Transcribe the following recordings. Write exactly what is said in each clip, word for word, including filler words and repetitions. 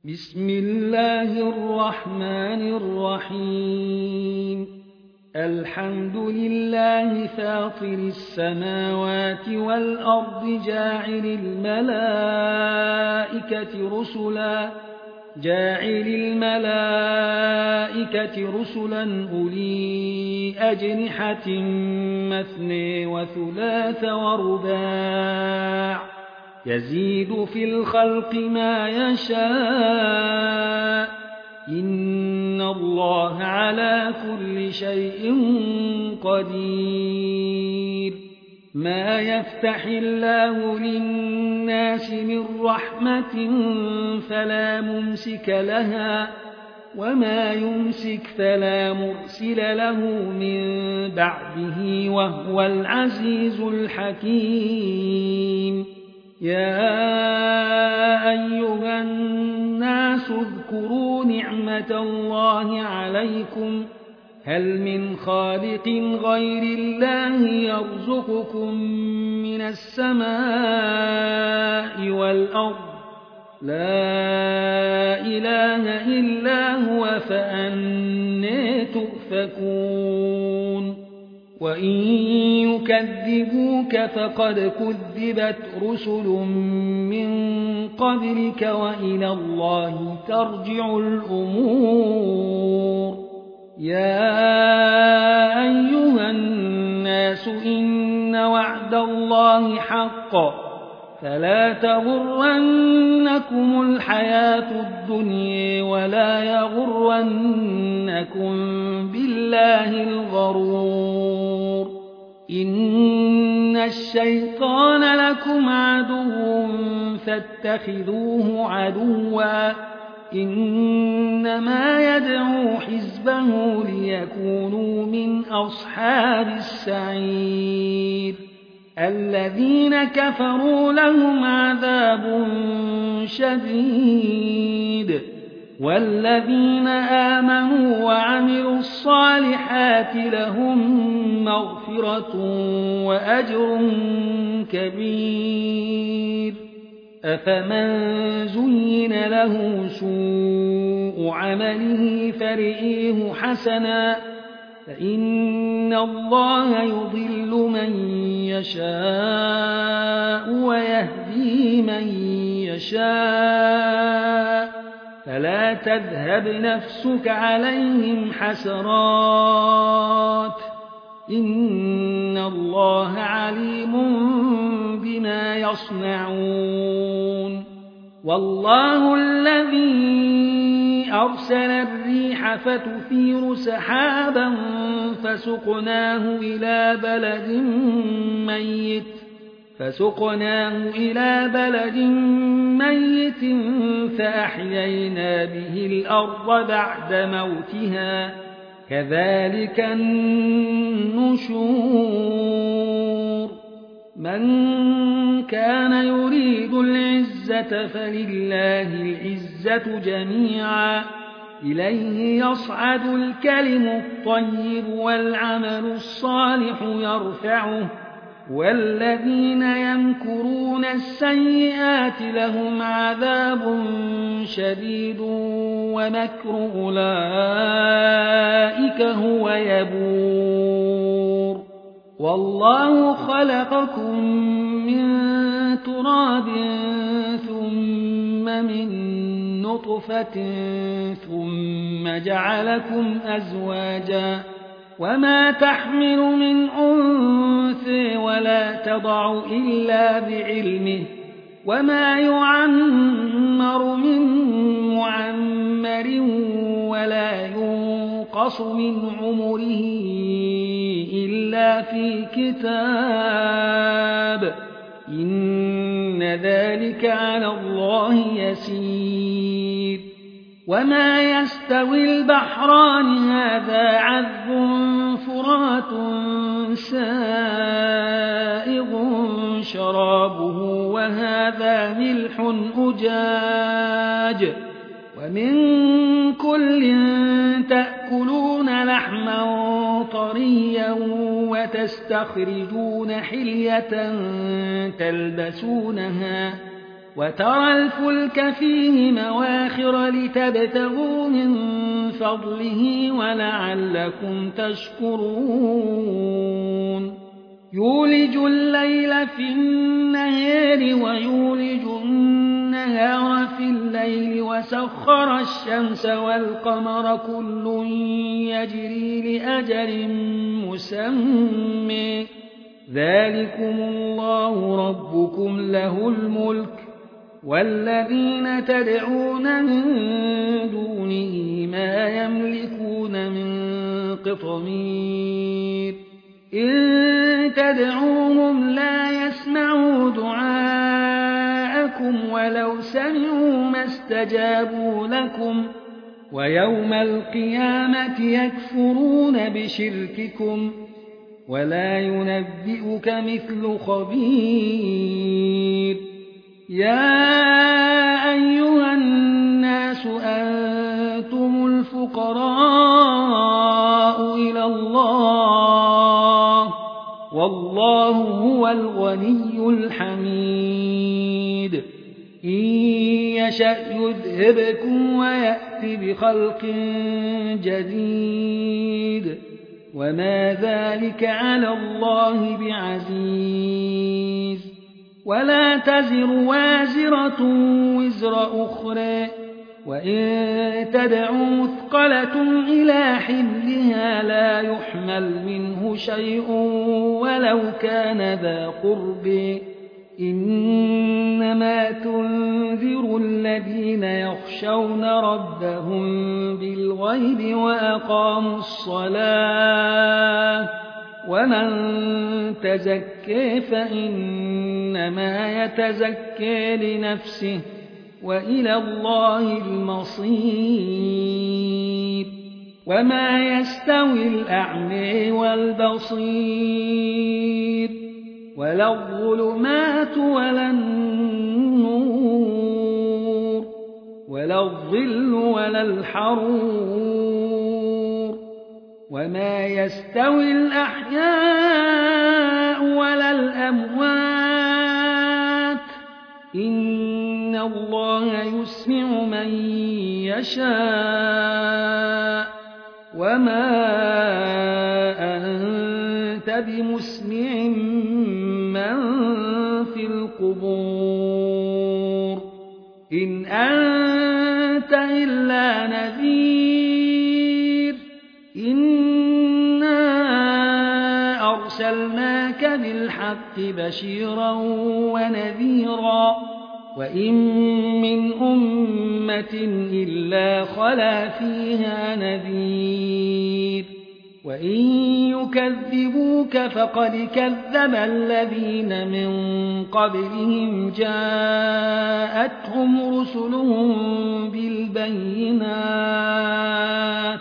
بسم الله الرحمن الرحيم الحمد لله فاطر السماوات والأرض جاعل الملائكة رسلا جاعل الملائكة رسلا أولي أجنحة مثني وثلاث ورباع يزيد في الخلق ما يشاء إن الله على كل شيء قدير ما يفتح الله للناس من رحمة فلا ممسك لها وما يمسك فلا مرسل له من بعده وهو العزيز الحكيم يا أيها الناس اذكروا نعمة الله عليكم هل من خالق غير الله يرزقكم من السماء والأرض لا إله إلا هو فأنى تؤفكون وإن يكذبوك فقد كذبت رسل من قبلك وإلى الله ترجع الأمور يا أيها الناس إن وعد الله حق فلا تغرنكم الحياة الدنيا ولا يغرنكم بالله الغرور إن الشيطان لكم عدو فاتخذوه عدوا إنما يدعو حزبه ليكونوا من أصحاب السعير الذين كفروا لهم عذاب شديد والذين آمنوا وعملوا الصالحات لهم مغفرة وأجر كبير أفمن زين له سوء عمله فرئيه حسنا فإن الله يضل من يشاء ويهدي من يشاء فلا تذهب نفسك عليهم حسرات إن الله عليم بما يصنعون والله الذي أرسل الريح فتثير سحابا فسقناه إلى بلد ميت فسقناه إلى بلد ميت فأحيينا به الأرض بعد موتها كذلك النشور من كان يريد العزة فلله العزة جميعا إليه يصعد الكلم الطيب والعمل الصالح يرفعه والذين يمكرون السيئات لهم عذاب شديد ومكر أولئك هو يبور والله خلقكم من تراب ثم من نطفة ثم جعلكم أزواجا وما تحمل من أنثى ولا تضع إلا بعلمه وما يعمر من معمر ولا ينقص من عمره إلا في كتاب إن ذلك على الله يسير وما يستوي البحران هذا عذب فرات سائغ شرابه وهذا ملح أجاج ومن كل تأكلون لحما طريا وتستخرجون حلية تلبسونها وترى الفلك فيه مواخر لتبتغوا من فضله ولعلكم تشكرون يولج الليل في النهار ويولج النهار في الليل وسخر الشمس والقمر كل يجري لأجل مسمى ذلكم الله ربكم له الملك والذين تدعون من دونه ما يملكون من قطمير إن تدعوهم لا يسمعوا دعاءكم ولو سمعوا ما استجابوا لكم ويوم القيامة يكفرون بشرككم ولا ينبئك مثل خبير يا أيها الناس أنتم الفقراء إلى الله والله هو الغني الحميد إن يشأ يذهبكم ويأت بخلق جديد وما ذلك على الله بعزيز ولا تزر وازرة وزر أخرى وإن تدع مثقلة إلى حملها لا يحمل منه شيء ولو كان ذا قرب إنما تنذر الذين يخشون ربهم بالغيب وأقاموا الصلاة ومن تزكى فإنما يتزكى لنفسه وإلى الله المصير وما يستوي الأعمى والبصير ولا الظلمات ولا النور ولا الظل ولا الحرور وما يستوي الأحياء ولا الأموات إن الله يسمع من يشاء وما أنت بمسمع من في القبور إن أنت إلا نذير إنا أرسلناك بالحق بشيرا ونذيرا وإن من أمة إلا خلا فيها نذير وإن يكذبوك فقد كذب الذين من قبلهم جاءتهم رسلهم بالبينات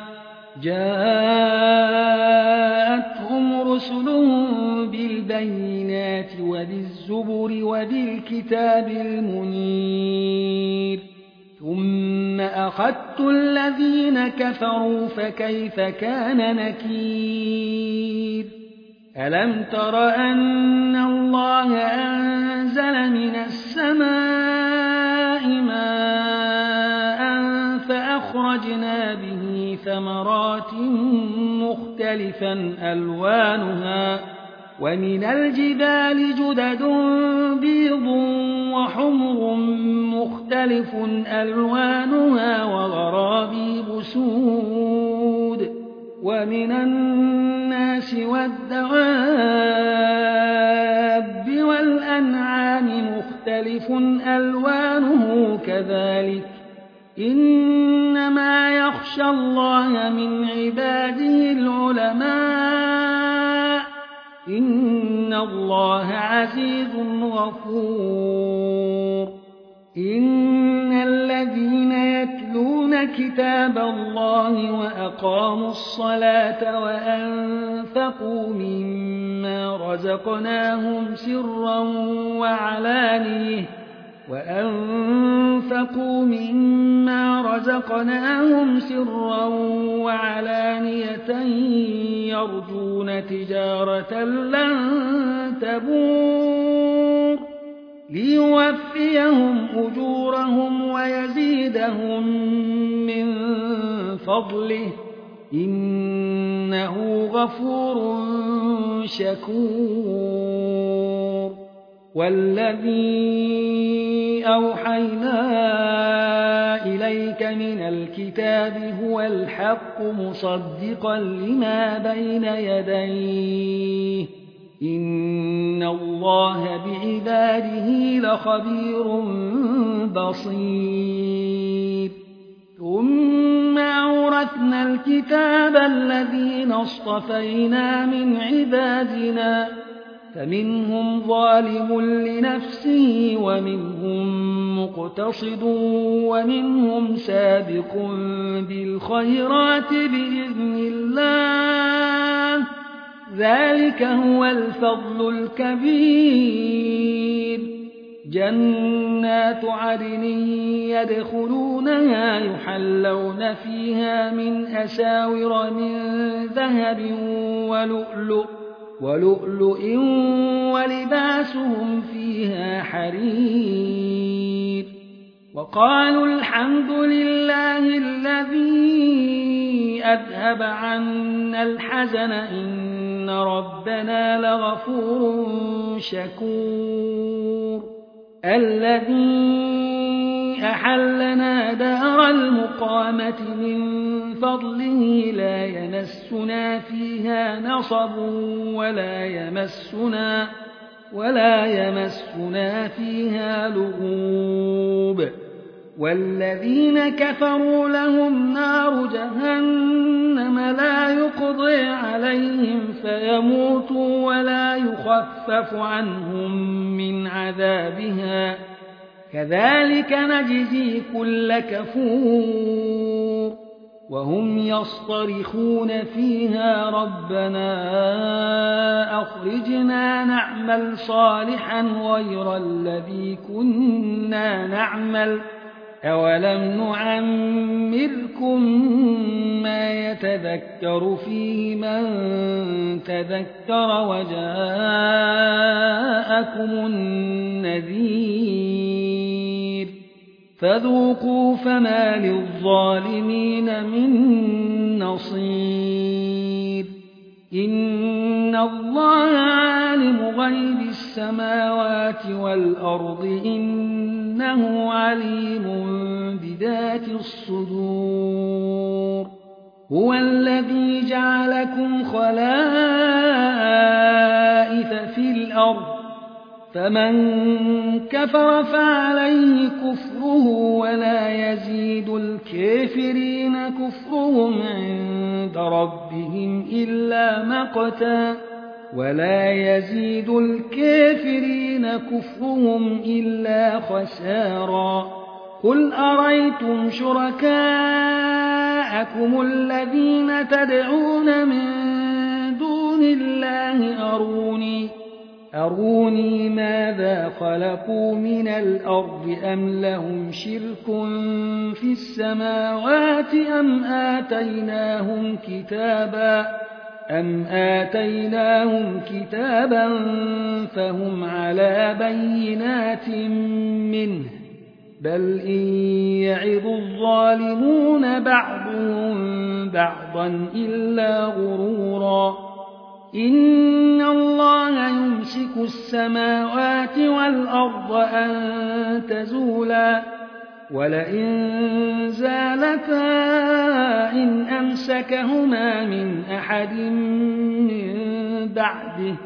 جاءتهم رسلهم بالبينات وبالزبر وبالكتاب المنير ثم أخذت الذين كفروا فكيف كان نكير ألم تر أن الله أنزل من السماء ماء فأخرجنا به ثمرات مختلفا ألوانها ومن الجبال جدد بيض وحمر مختلف ألوانها وغرابيب سود ومن الناس والدواب والأنعام مختلف ألوانه كذلك إنما يخشى الله من عباده العلماء إن الله عزيز غفور إن الذين يتلون كتاب الله وأقاموا الصلاة وأنفقوا مما رزقناهم سرا وعلانية وأنفقوا مما رزقناهم سرا وعلانية يرجون تجارة لن تبور ليوفيهم أجورهم ويزيدهم من فضله إنه غفور شكور والذي أوحينا إليك من الكتاب هو الحق مصدقا لما بين يديه إن الله بعباده لخبير بصير ثم أورثنا الكتاب الذين اصطفينا من عبادنا فمنهم ظالم لنفسه ومنهم مقتصد ومنهم سابق بالخيرات بإذن الله ذلك هو الفضل الكبير جنات عدن يدخلونها يحلون فيها من أساور من ذهب ولؤلؤ ولؤلؤ ولباسهم فيها حرير وقالوا الحمد لله الذي أذهب عنا الحزن إن ربنا لغفور شكور الذي أحلنا دار المقامة من فضله لا يمسنا فيها نصب ولا يمسنا ولا يمسنا فيها لغوب والذين كفروا لهم نار جهنم لا يقضي عليهم فيموتوا ولا يخفف عنهم من عذابها كذلك نجزي كل كفور وهم يصطرخون فيها ربنا أخرجنا نعمل صالحا غير الذي كنا نعمل أولم نعمركم ما يتذكر فيه من تذكر وجاءكم النذير فذوقوا فما للظالمين من نصير إن الله عالم غيب السماوات والأرض إنه عليم بذات الصدور هو الذي جعلكم خلائف في الأرض فمن كفر فعليه كفره ولا يزيد الكافرين كفرهم عند ربهم إلا مقتا ولا يزيد الكافرين كفرهم إلا خسارا قل أريتم شركاءكم الذين تدعون من دون الله أروني أروني ماذا خلقوا من الأرض أم لهم شرك في السماوات أم آتيناهم كتابا أم آتيناهم كتابا فهم على بينات منه بل إن يعظ الظالمون بعضهم بعضا إلا غرورا إن الله يمسك السماوات والأرض أن تزولا ولئن زالتا إن أمسكهما من أحد من بعده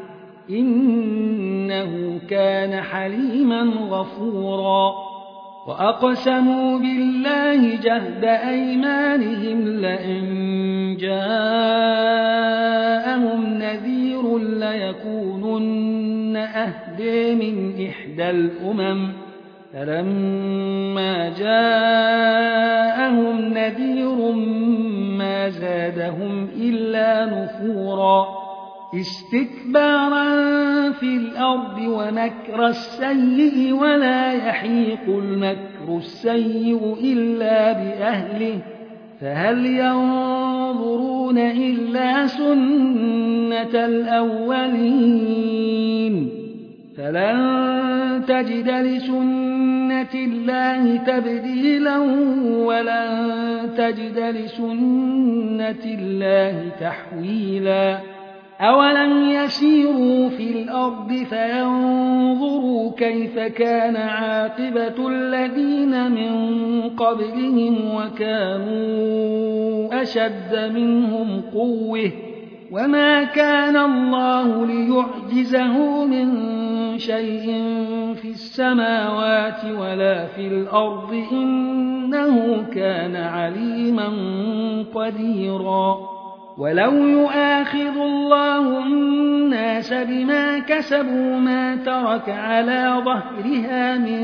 إنه كان حليما غفورا وأقسموا بالله جهد أيمانهم لئن جاءهم نذير ليكونن أهدى من إحدى الأمم فلما جاءهم نذير ما زادهم إلا نفورا استكبارا في الأرض ومكر السيء ولا يحيق المكر السيء إلا بأهله فهل ينظرون إلا سنة الأولين فلن تجد لسنة الله تبديلا ولن تجد لسنة الله تحويلا أولم يسيروا في الأرض فينظروا كيف كان عاقبة الذين من قبلهم وكانوا أشد منهم قوة وما كان الله ليعجزه من شيء في السماوات ولا في الأرض إنه كان عليما قديرا ولو يؤاخذ الله الناس بما كسبوا ما ترك على ظهرها من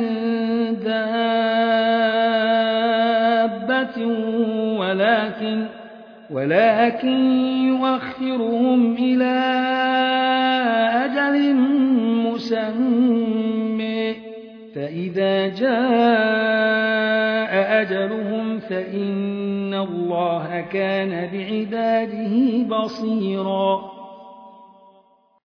دابة ولكن ولكن يؤخرهم إلى أجل مسمى فإذا جاء أجلهم فإن الله كان بعباده بصيرا